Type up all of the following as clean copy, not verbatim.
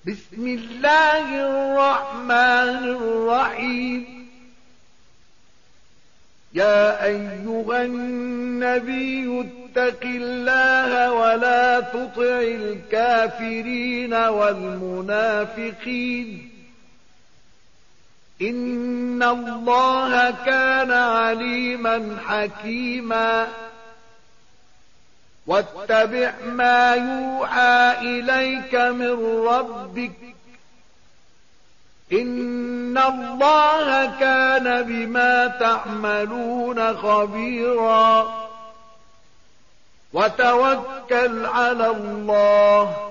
بسم الله الرحمن الرحيم. يا أيها النبي اتق الله ولا تطع الكافرين والمنافقين، إن الله كان عليما حكيما. واتبع ما يوحى إليك من ربك، إن الله كان بما تعملون خبيرا. وتوكل على الله،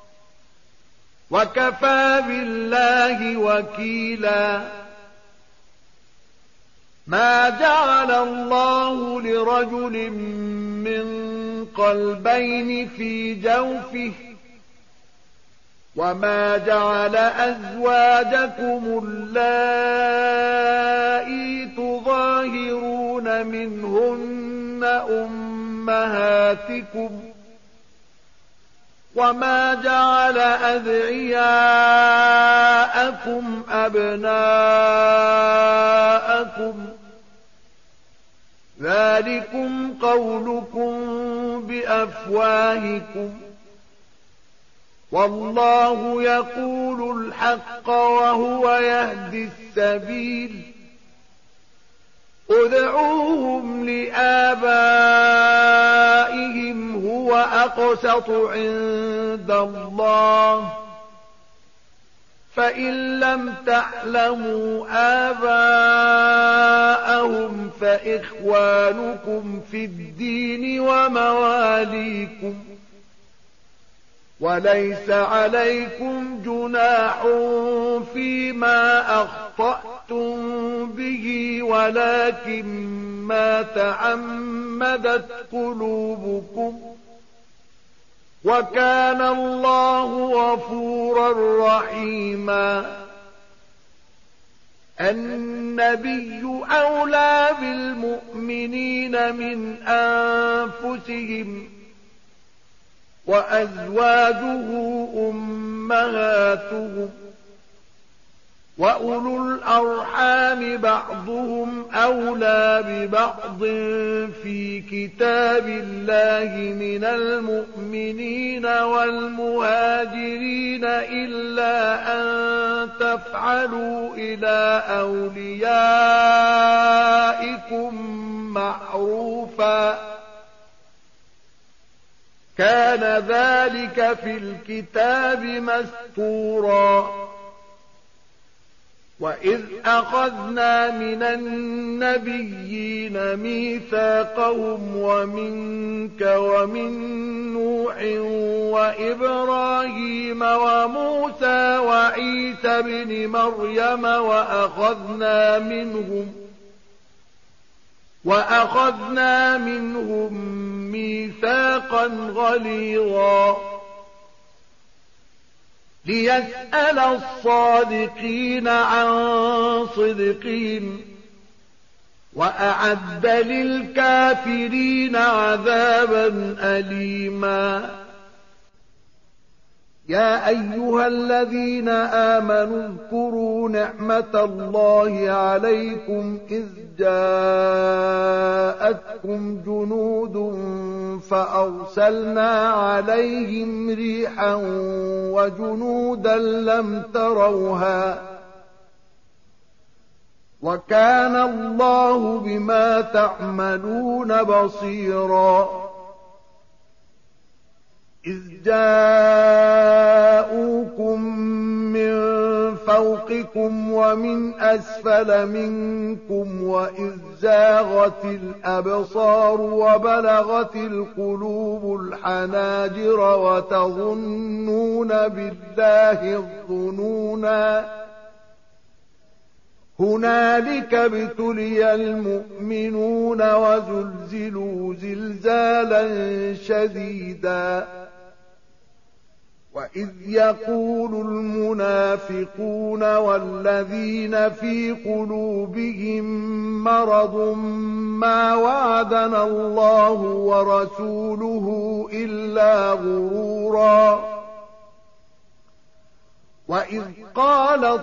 وكفى بالله وكيلا. ما جعل الله لرجل من قلبين في جوفه، وما جعل أزواجكم اللائي تظاهرون منهن أمهاتكم، وما جعل أدعياءكم أبناءكم، ذلكم قولكم بأفواهكم، والله يقول الحق وهو يهدي السبيل. ادعوهم لآبائهم هو أقسط عند الله، فإن لم تعلموا آباءهم فإخوانكم في الدين ومواليكم، وليس عليكم جناح فيما أخطأتم به، ولكن ما تعمدت قلوبكم، وكان الله غفورا رحيما. النبي أولى بالمؤمنين من أنفسهم، وأزواجه أمهاتهم، وأولو الأرحام بعضهم أولى ببعض في كتاب الله من المؤمنين والمهاجرين إلا أن تفعلوا إلى أوليائكم معروفا، كان ذلك في الكتاب مسطورا. وإذ أخذنا من النبيين ميثاقهم ومنك ومن نوح وإبراهيم وموسى وعيسى بن مريم وأخذنا منهم ميثاقا غليظا، ليسأل الصادقين عن صدقهم، وأعد للكافرين عذابا أليما. يا أيها الذين آمنوا اذكروا نعمة الله عليكم إذ جاءتكم جنود فأرسلنا عليهم ريحا وجنودا لم تروها، وكان الله بما تعملون بصيرا. إذ جاءوكم من فوقكم ومن أسفل منكم، وإذ زاغت الأبصار وبلغت القلوب الحناجر وتظنون بالله الظنونا. هنالك ابتلي المؤمنون وزلزلوا زلزالا شديدا. وإذ يقول المنافقون والذين في قلوبهم مرض ما وعدنا الله ورسوله إلا غرورا. وإذ قالت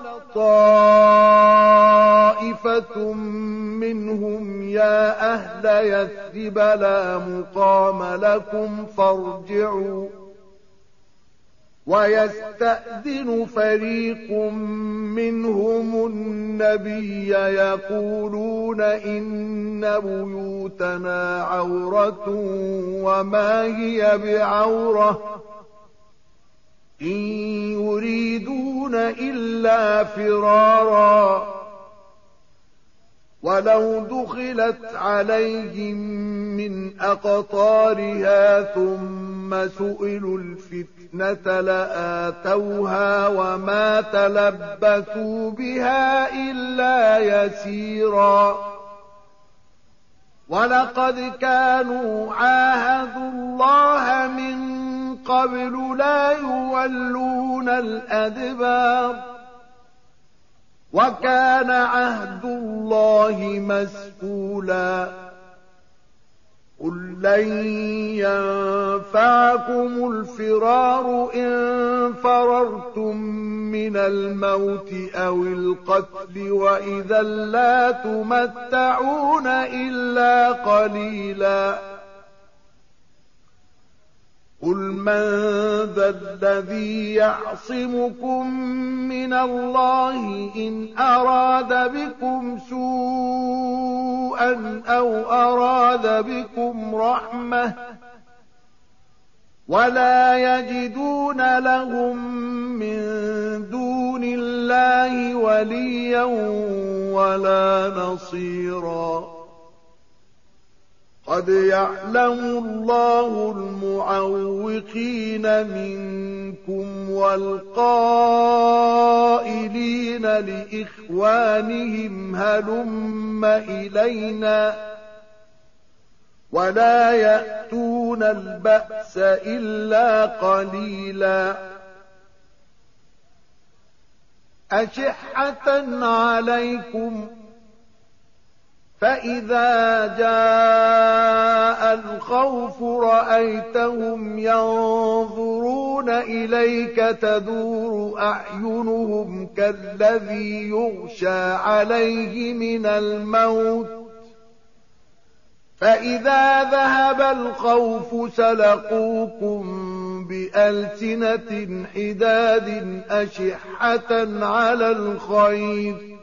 طائفة منهم يا أهل يثرب لا مقام لكم فارجعوا ويستأذن فريق منهم النبي يقولون إن بيوتنا عورة وما هي بعورة إن يريدون إلا فرارا ولو دخلت عليهم من أقطارها ثم سئلوا الفتنة لآتوها وما تلبثوا بها إلا يسيرا ولقد كانوا عاهدوا الله من قبل لا يولون الأدبار وكان عهد الله مسئولا قل لن ينفعكم الفرار إن فررتم من الموت أو القتل وإذا لا تمتعون إلا قليلا قل من ذا الذي يعصمكم من الله إن أراد بكم سوءا أو أراد بكم رحمة ولا يجدون لهم من دون الله وليا ولا نصيرا قد يعلم الله المعوقين منكم والقائلين لإخوانهم هلم إلينا ولا يأتون البأس إلا قليلا أشحة عليكم فإذا جاء الخوف رأيتهم ينظرون إليك تدور أعينهم كالذي يغشى عليه من الموت فإذا ذهب الخوف سلقوكم بألسنة حداد أشحة على الخير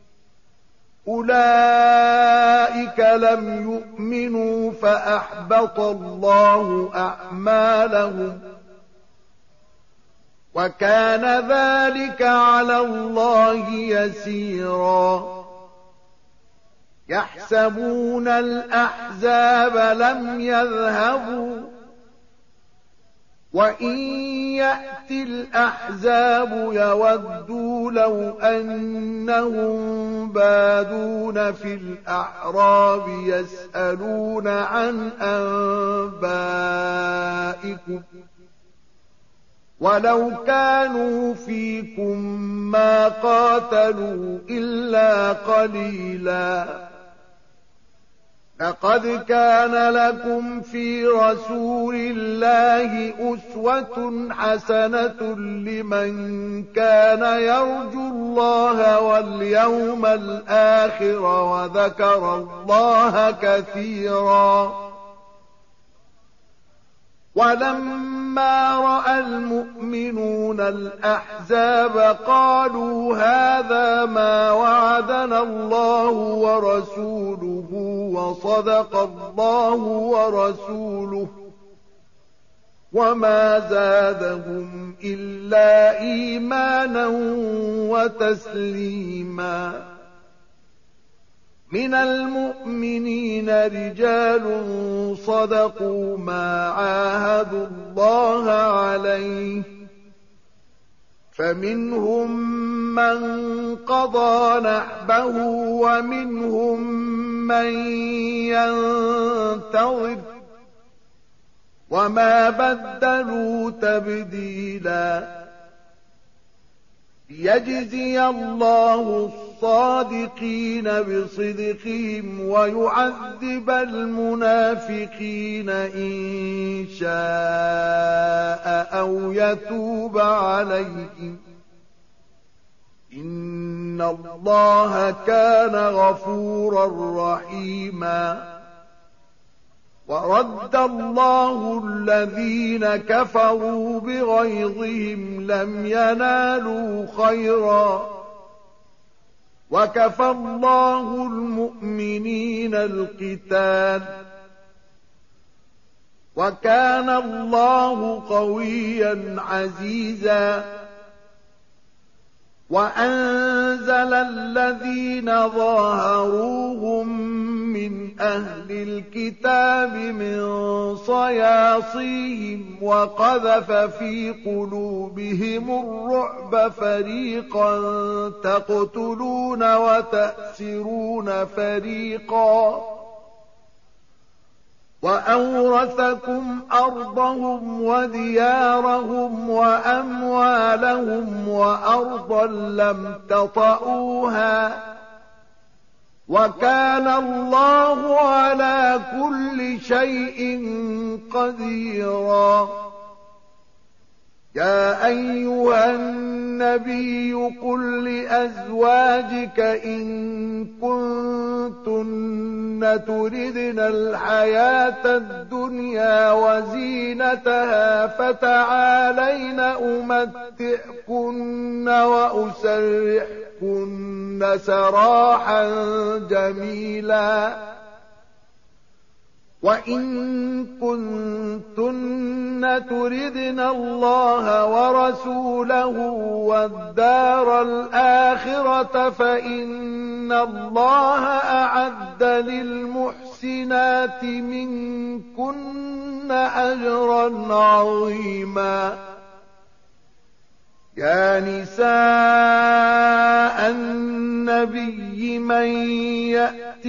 أولئك لم يؤمنوا فأحبط الله أعمالهم وكان ذلك على الله يسيرا يحسبون الأحزاب لم يذهبوا وإن يأتي الأحزاب يودوا لو أنهم بادون في الأعراب يسألون عن أنبائكم ولو كانوا فيكم ما قاتلوا إلا قليلا لقد كان لكم في رسول الله أسوة حسنة لمن كان يرجو الله واليوم الآخر وذكر الله كثيرا ولما رأى المؤمنون الأحزاب قالوا هذا ما وعدنا الله ورسوله وصدق الله ورسوله وما زادهم إلا إيمانا وتسليما من المؤمنين رجال صدقوا ما عاهدوا الله عليه فمنهم من قضى نحبه ومنهم من ينتظر وما بدلوا تبديلا ليجزي الله الصادقين بصدقهم ويعذب المنافقين إن شاء أو يتوب عليهم إن الله كان غفورا رحيما ورد الله الذين كفروا بغيظهم لم ينالوا خيرا وكفى الله المؤمنين القتال وكان الله قويا عزيزا وأنزل الذين ظاهروهم من أهل الكتاب من صياصيهم وقذف في قلوبهم الرعب فريقا تقتلون وتأسرون فريقا وأورثكم أرضهم وديارهم وأموالهم وأرضا لم تطئوها وكان الله على كل شيء قديرا يا أيها النبي قل لأزواجك إن كنتن تردن الحياة الدنيا وزينتها فتعالين أمتعكن وأسرحكن سراحا جميلا وإن كنتن تردن الله ورسوله والدار الآخرة فإن الله أعد للمحسنات منكن أجرا عظيما يا نساء النبي من يأت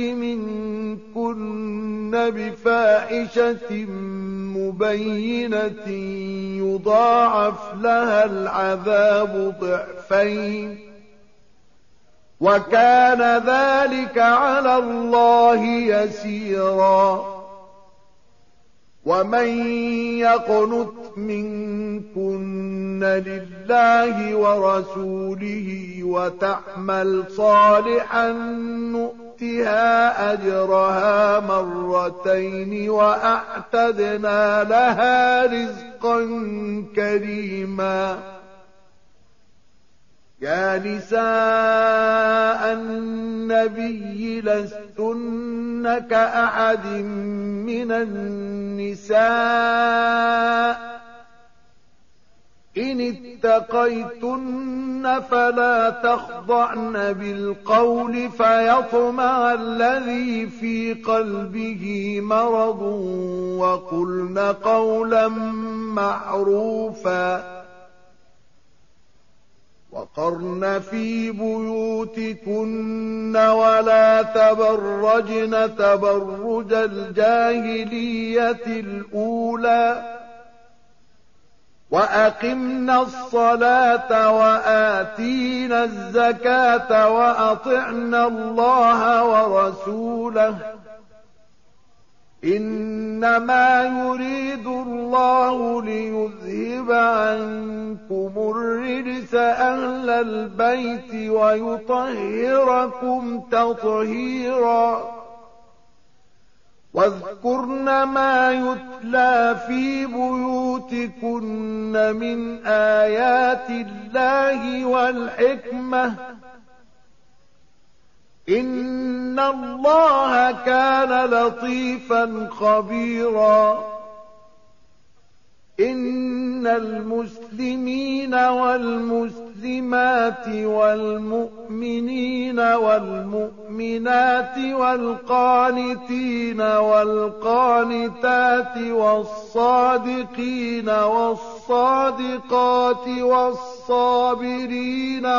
منكن بفاحشة مبينة يضاعف لها العذاب ضعفين وكان ذلك على الله يسيرا ومن يقنت منكن لله ورسوله وتعمل صالحا نؤتها أجرها مرتين وأعتدنا لها رزقا كريما يا نساء النبي لستن كأحد من النساء إن اتقيتن فلا تخضعن بالقول فيطمع الذي في قلبه مرض وقلن قولا معروفا وقرن في بيوتكن ولا تبرجن تبرج الجاهلية الأولى وأقمنا الصلاة وآتينا الزكاة وأطعنا الله ورسوله إنما يريد الله ليذهب عنكم الرجس أهل البيت ويطهركم تطهيرا واذكرن ما يتلى في بيوتكن من آيات الله والحكمة إن الله كان لطيفا خبيرا إن المسلمين والمسلمات والمؤمنين والمؤمنات والقانتين والقانتات والصادقين والصادقات والصابرين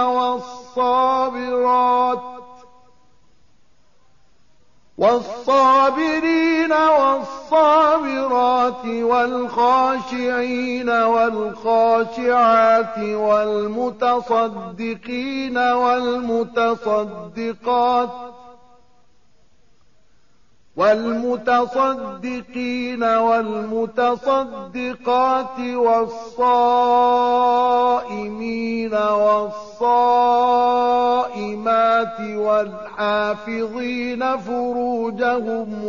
والصابرات والخاشعين والخاشعات والمتصدقين والمتصدقات والصائمين والصائمات الصلاة والحافظين فروجهم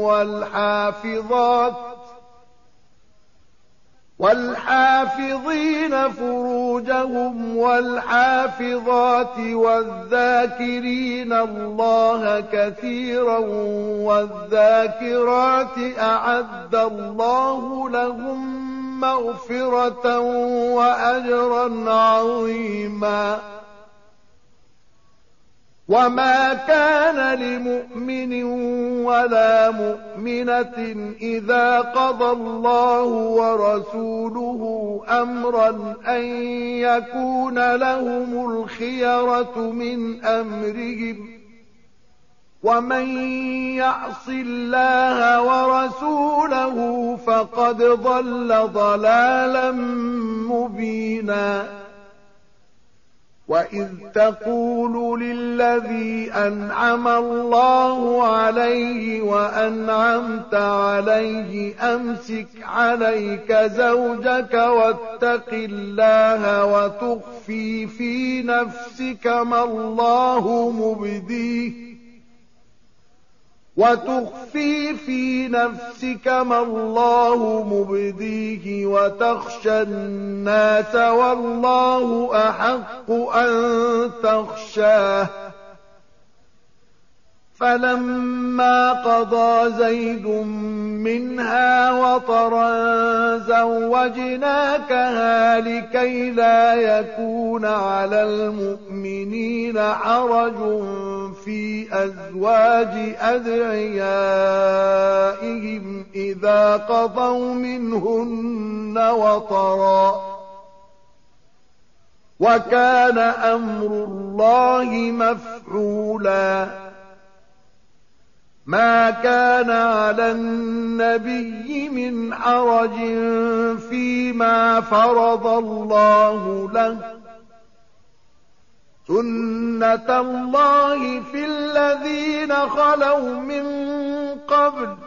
والحافظات والذاكرين الله كثيرا والذاكرات أعد الله لهم مغفرة وأجرا عظيما. وما كان لمؤمن ولا مؤمنة إذا قضى الله ورسوله أمرا أن يكون لهم الخيرة من أمرهم، ومن يعص الله ورسوله فقد ضل ضلالا مبينا. وإذ تقول للذي أنعم الله عليه وأنعمت عليه أمسك عليك زوجك واتق الله وتخفي في نفسك ما الله مبديه وتخشى الناس والله أحق أن تخشاه. فلما قضى زيد منها وطرا زوجناكها لكي لا يكون على المؤمنين حرج في أزواج أدعيائهم إذا قضوا منهن وطرا، وكان أمر الله مفعولا. ما كان على النبي من حرج فيما فرض الله له، سنة الله في الذين خلوا من قبل،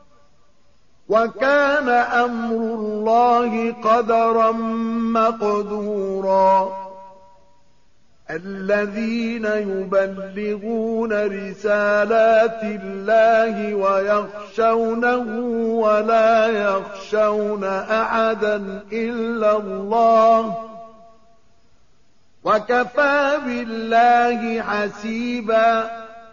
وكان أمر الله قدرا مقدورا. الذين يبلغون رسالات الله ويخشونه ولا يخشون أحدا إلا الله، وكفى بالله حسيبا.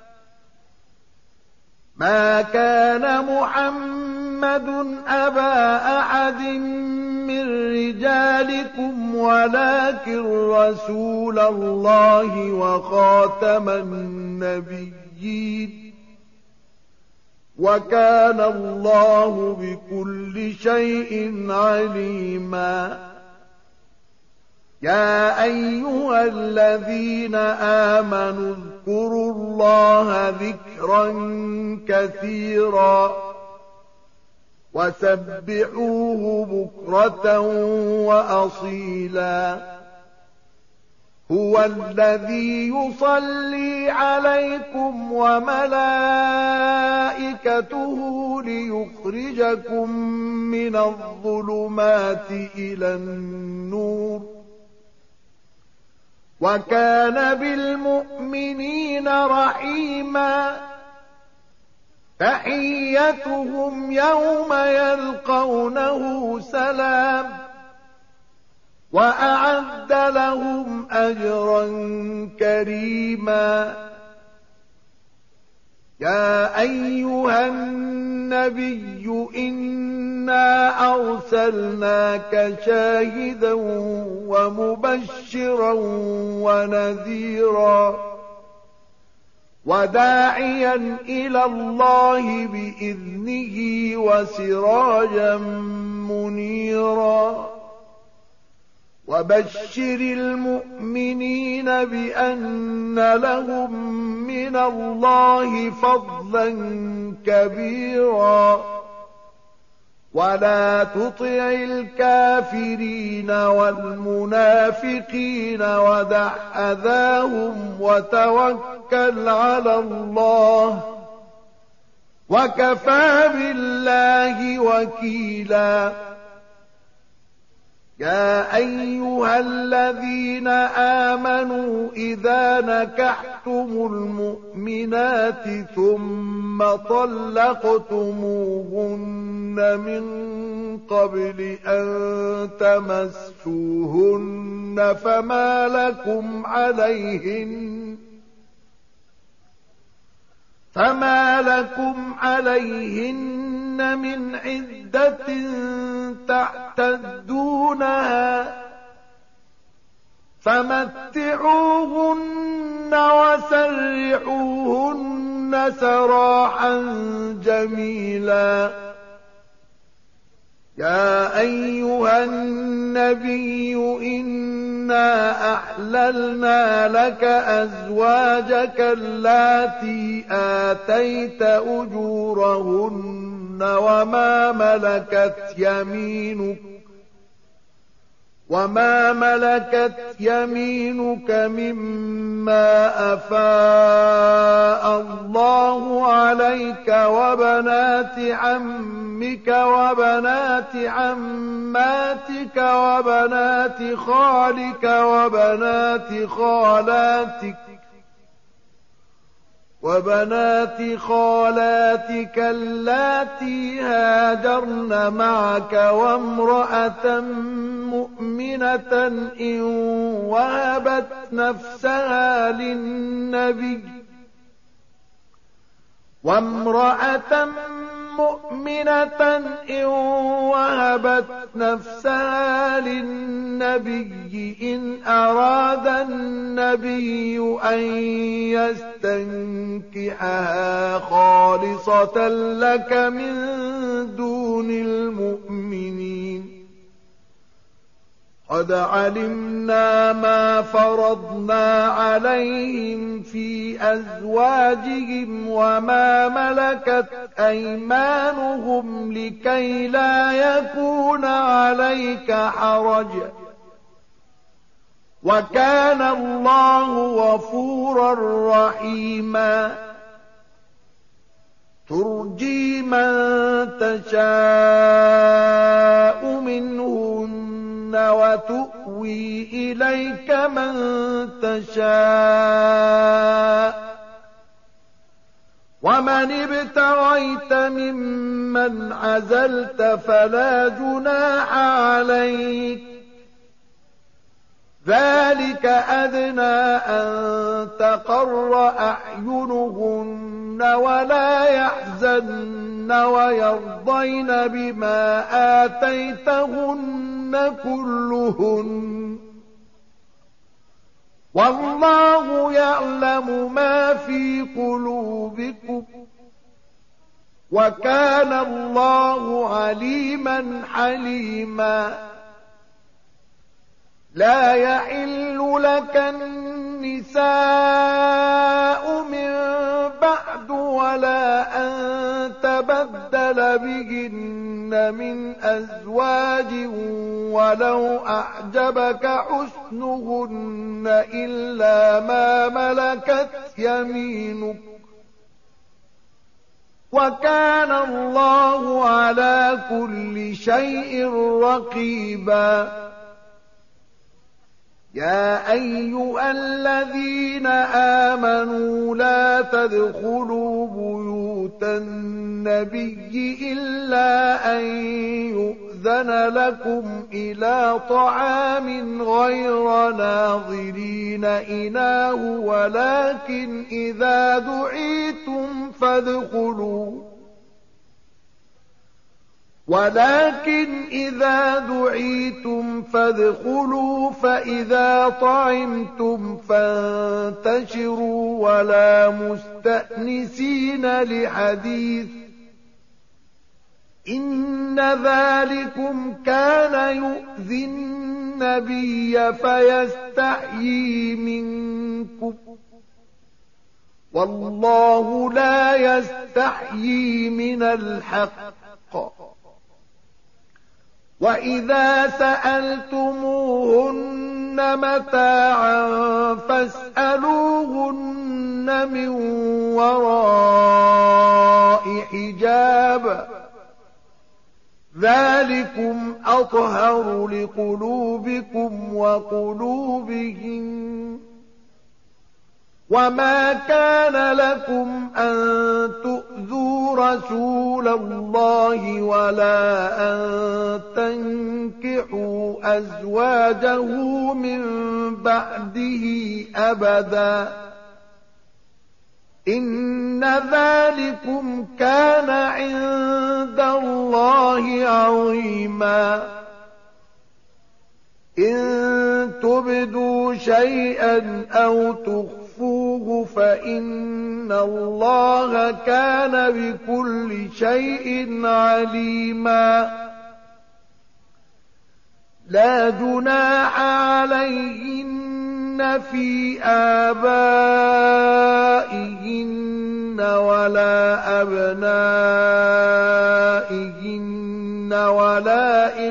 ما كان محمد أبا أحد من رجالكم ولكن رسول الله وخاتم النبيين، وكان الله بكل شيء عليما. يا أيها الذين آمنوا اذكروا الله ذكرا كثيرا وسبحوه بكرة وأصيلا. هو الذي يصلي عليكم وملائكته ليخرجكم من الظلمات إلى النور، وكان بالمؤمنين رحيما. تحيتهم يوم يلقونه سلام، وأعد لهم أجرا كريما. يا أيها النبي إنا أرسلناك شاهدا ومبشرا ونذيرا وداعيا إلى الله بإذنه وسراجا منيرا. وبشر المؤمنين بأن لهم من الله فضلا كبيرا. ولا تطع الكافرين والمنافقين ودع أذاهم وتوكل على الله، وكفى بالله وكيلا. يا أيها الذين آمنوا إذا نكحتم المؤمنات ثم طلقتموهن من قبل أن تمسوهن فما لكم عليهن من عدة تعتدونها فمتعوهن وسرحوهن سراحا جميلا. يا أيها النبي إنا أحللنا لك أزواجك اللاتي آتيت أجورهن وما ملكت يمينك مما أفاء الله عليك وبنات عمك وبنات عماتك وبنات خالك وبنات خالاتك اللاتي هاجرن معك وامرأة مؤمنة إن وهبت نفسها للنبي إن أراد النبي أن يستنكحها خالصة لك من دون المؤمنين. قد علمنا ما فرضنا عليهم في أزواجهم وما ملكت أيمانهم لكي لا يكون عليك حرج وكان الله غفورا رحيما. ترجي من تشاء منهن وتؤوي إليك من تشاء ومن ابتغيت ممن عزلت فلا جناح عليك ذلك أدنى أن تقر أعينهن ولا يحزن ويرضين بما آتيتهن كلهن والله يعلم ما في قلوبكم وكان الله عليما حليما. لا يحل لك النساء من بعد ولا أن تبدل بهن من أزواج ولو أعجبك حسنهن إلا ما ملكت يمينك وكان الله على كل شيء رقيبا. يا أيها الذين آمنوا لا تدخلوا بيوت النبي إلا أن يؤذن لكم إلى طعام غير ناظرين إناه ولكن إذا دعيتم فادخلوا فإذا طعمتم فانتشروا ولا مستأنسين لحديث إن ذلكم كان يؤذي النبي فيستحيي منكم والله لا يستحيي من الحق. وإذا سألتموهن متاعا فاسألوهن من وراء حجاب ذلكم أطهر لقلوبكم وقلوبهم وما كان لكم أن تؤذوا رسول الله ولا أن تنكحوا أزواجه من بعده أبدا إن ذلكم كان عند الله عظيما إن تبدوا شيئا أو تخفوه فإن الله كان بكل شيء عليما لا جناح عليهن في آبائهن ولا أبنائهن ولا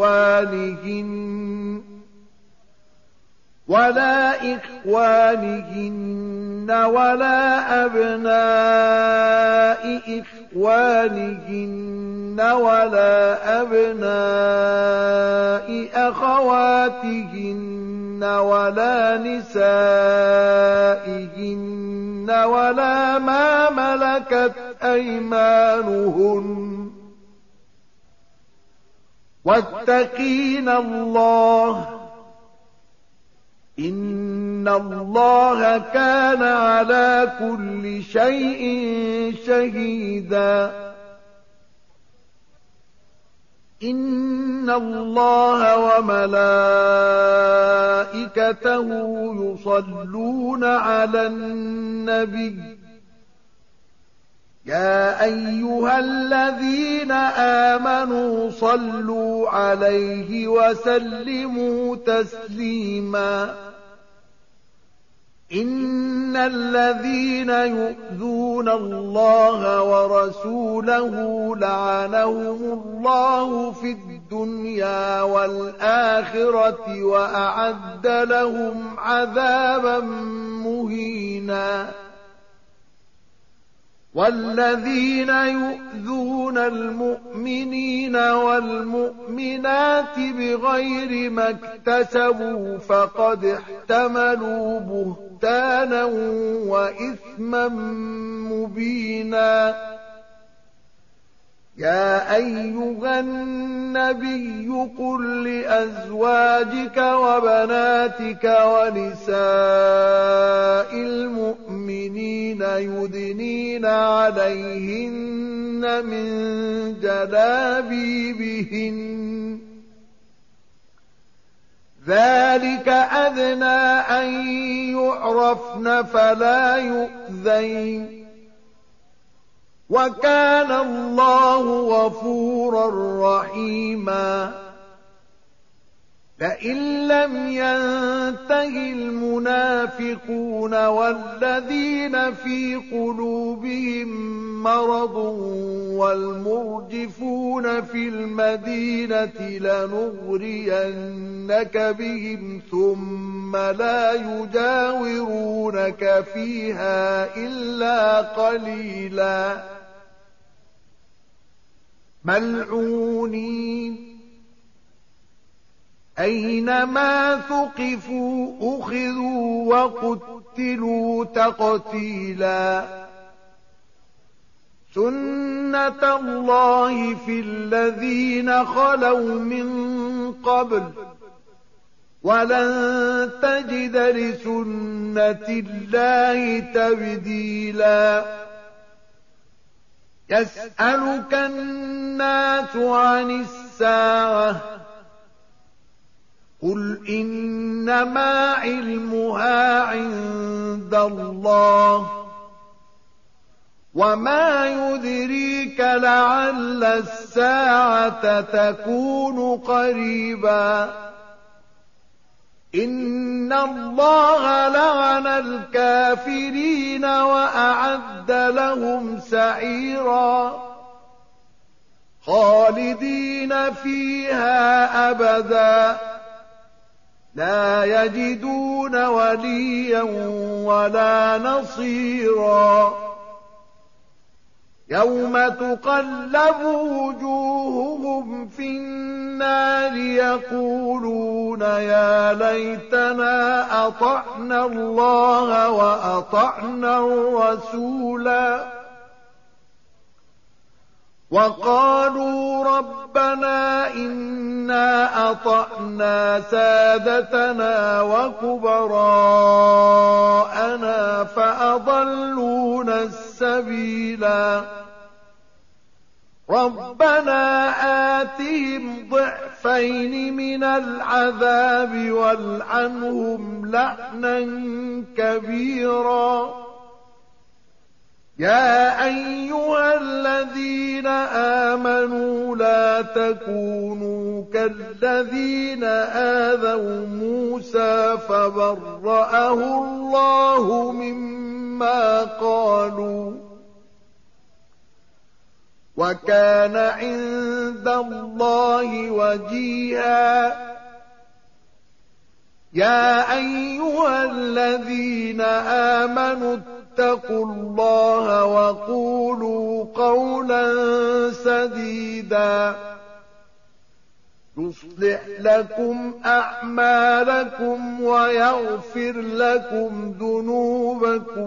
إخوانهن ولا أبناء إخوانهن ولا أبناء أخواتهن ولا نسائهن ولا ما ملكت أيمانهن واتقين الله إن الله كان على كل شيء شهيدا إن الله وملائكته يصلون على النبي يا أيها الذين آمنوا صلوا عليه وسلموا تسليما إن الذين يؤذون الله ورسوله لعنهم الله في الدنيا والآخرة وأعد لهم عذابا مهينا والذين يؤذون المؤمنين والمؤمنات بغير ما اكتسبوا فقد احتملوا بهتانا وإثما مبينا يا أيها النبي قل لأزواجك وبناتك ونساء المؤمنين يدنين عليهن من جلابيبهن ذلك أدنى أن يعرفن فلا يؤذين وكان الله غفورا رحيما لئن لم ينته المنافقون والذين في قلوبهم مرض والمرجفون في المدينة لنغرينك بهم ثم لا يجاورونك فيها إلا قليلا ملعونين أينما ثقفوا أخذوا وقتلوا تقتيلا سنة الله في الذين خلوا من قبل ولن تجد لسنة الله تبديلا يسألك الناس عن الساعة قل إنما علمها عند الله وما يدريك لعل الساعة تكون قريبا إن الله لعن الكافرين وأعد لهم سعيرا خالدين فيها أبدا لا يجدون وليا ولا نصيرا يوم تقلب وجوههم في النار يقولون يا ليتنا أطعنا الله وأطعنا الرسولا وقالوا ربنا إنا أطعنا سادتنا وكبراءنا فأضلونا السبيلا ربنا آتهم ضعفين من العذاب والعنهم لعنا كبيرا يا أيها الذين آمنوا لا تكونوا كالذين آذوا موسى فبرأه الله مما قالوا وكان عند الله وجيها يا أيها الذين آمنوا اتقوا الله وقولوا قولا سديدا يصلح لكم أعمالكم ويغفر لكم ذنوبكم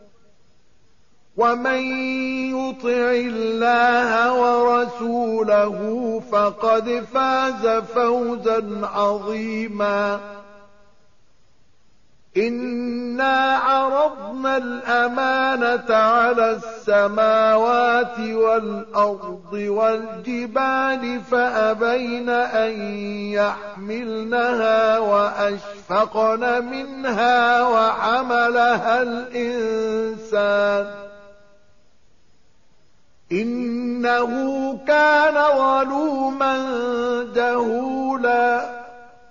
ومن يطع الله ورسوله فقد فاز فوزا عظيما إنا عرضنا الأمانة على السماوات والأرض والجبال فأبين أن يحملنها وأشفقن منها وحملها الإنسان إنه كان ظلوما جهولا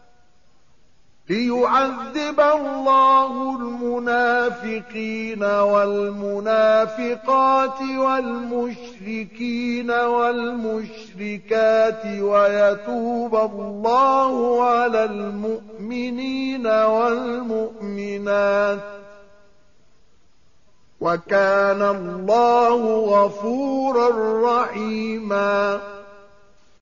ليعذب الله المنافقين والمنافقات والمشركين والمشركات ويتوب الله على المؤمنين والمؤمنات وكان الله غفورا رحيما